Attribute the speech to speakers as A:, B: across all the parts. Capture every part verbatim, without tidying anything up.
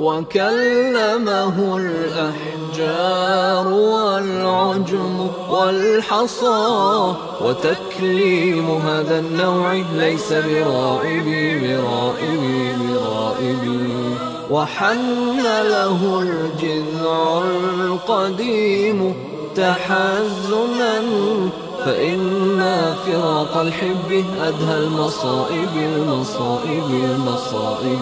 A: وكلمه الأحجار والعجم والحصى، وتكليم هذا النوع ليس برائبي برائبي برائبي. وحن له الجذع القديم تحزنا، فإن فراق الحب أدهى المصائب المصائب المصائب.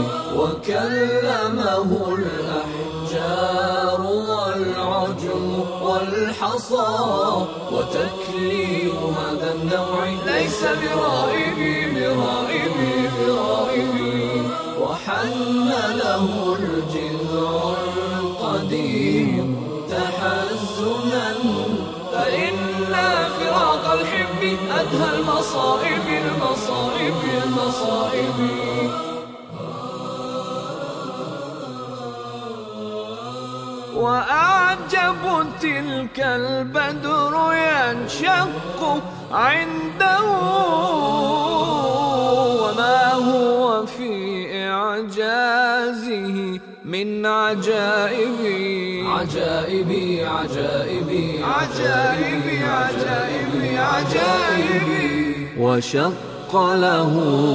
A: وكلمه الأحجار والعجم والحصى، وتكليم هذا النوع ليس برائبي برائبي برائبي. وحن له الجذع القديم تحزنا، فإن فراق الحب أدهى المصائب المصائب المصائب. وأعجب تلك البدر ينشق عنده، وما هو في إعجازه من عجائبي عجائبي عجائبي عجائبي عجائبي عجائبي. وشق له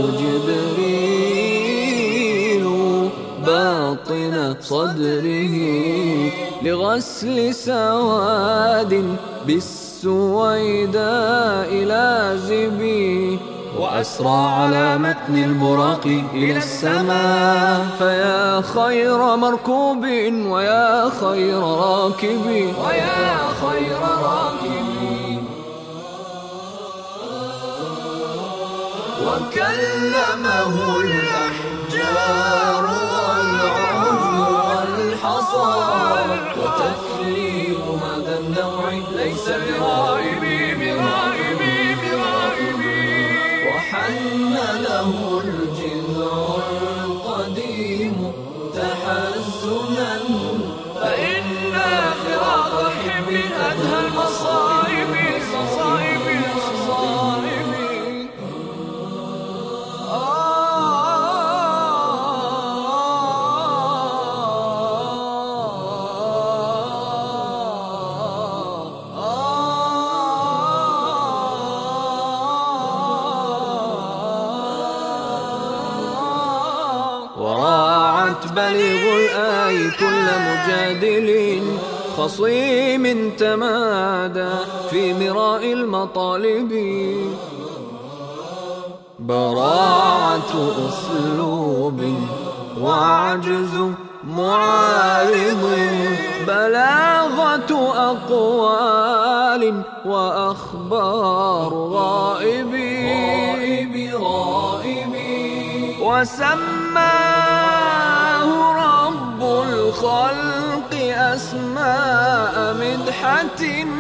A: جبريل باطن صدره لغسل سواد بالسويداء لازبي، وأسرى على متن البراق إلى السماء. فيا خير مركوب ويا خير راكب ويا خير راكب. وكلمه الأحجار والعجم والحصى، وتكليم هذا النوع ليس برائبي برائبي برائبي. وحن له الجذع القديم تحزنا، فإن فراق الحب أدهى المصائب المصائب المصائب. وراعت بليغ الآي كل مجادل خصيم تمادى في مراء المطالب. براعة أسلوب وعجز معارض، بلاغة أقوال وأخبار غائبي غائبي. وسماه رب الخلق أسماء مدحة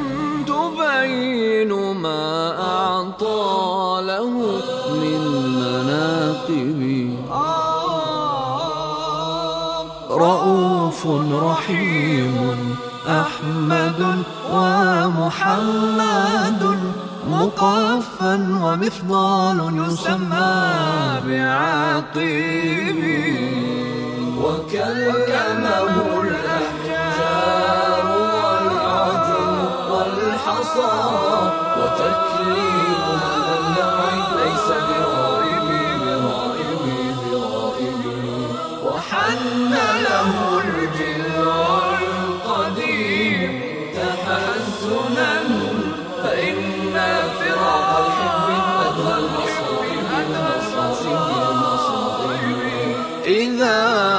A: تبين ما أعطى له من مناقب. رؤوف رحيم أحمد ومحمد، مقفا ومفضال يسمى بعاقب. وكلمه الأحجار والعجم والحصى، وتكليم هذا النوع ليس برائبي برائبي برائبي. وحن له الجذع القديم تحزنا، فإن فراق الحب أدهى المصائب المصائب. إذا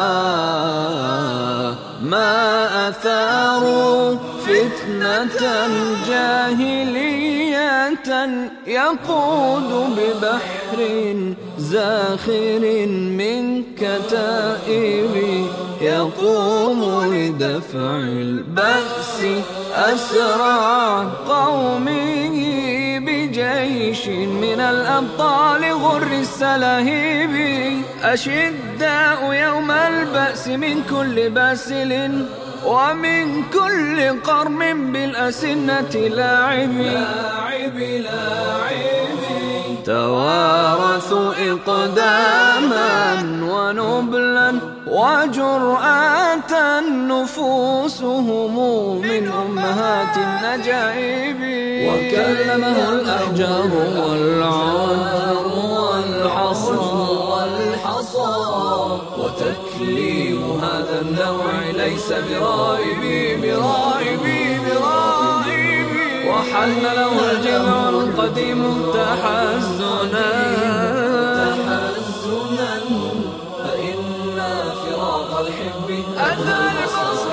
A: ما أثاروا فتنة جاهلية يقود ببحر زاخر من كتائب، يقوم لدفع البأس أسرع قومه بجيش من الأبطال غر السلاهيب. أشداء يوم البأس من كل باسل، ومن كل قرم بالأسنة لاعب لاعب لاعب. توارثوا إقداما ونبلا وجرأة نفوسهم من أمهات النجائب. وكلمه الأحجار والعذر والحصى وتكليم هذا النوع ليس برائبي برائبي برائبي. وحل له الجمع القديم تحزنا فإن فراق الحب أتى لمصر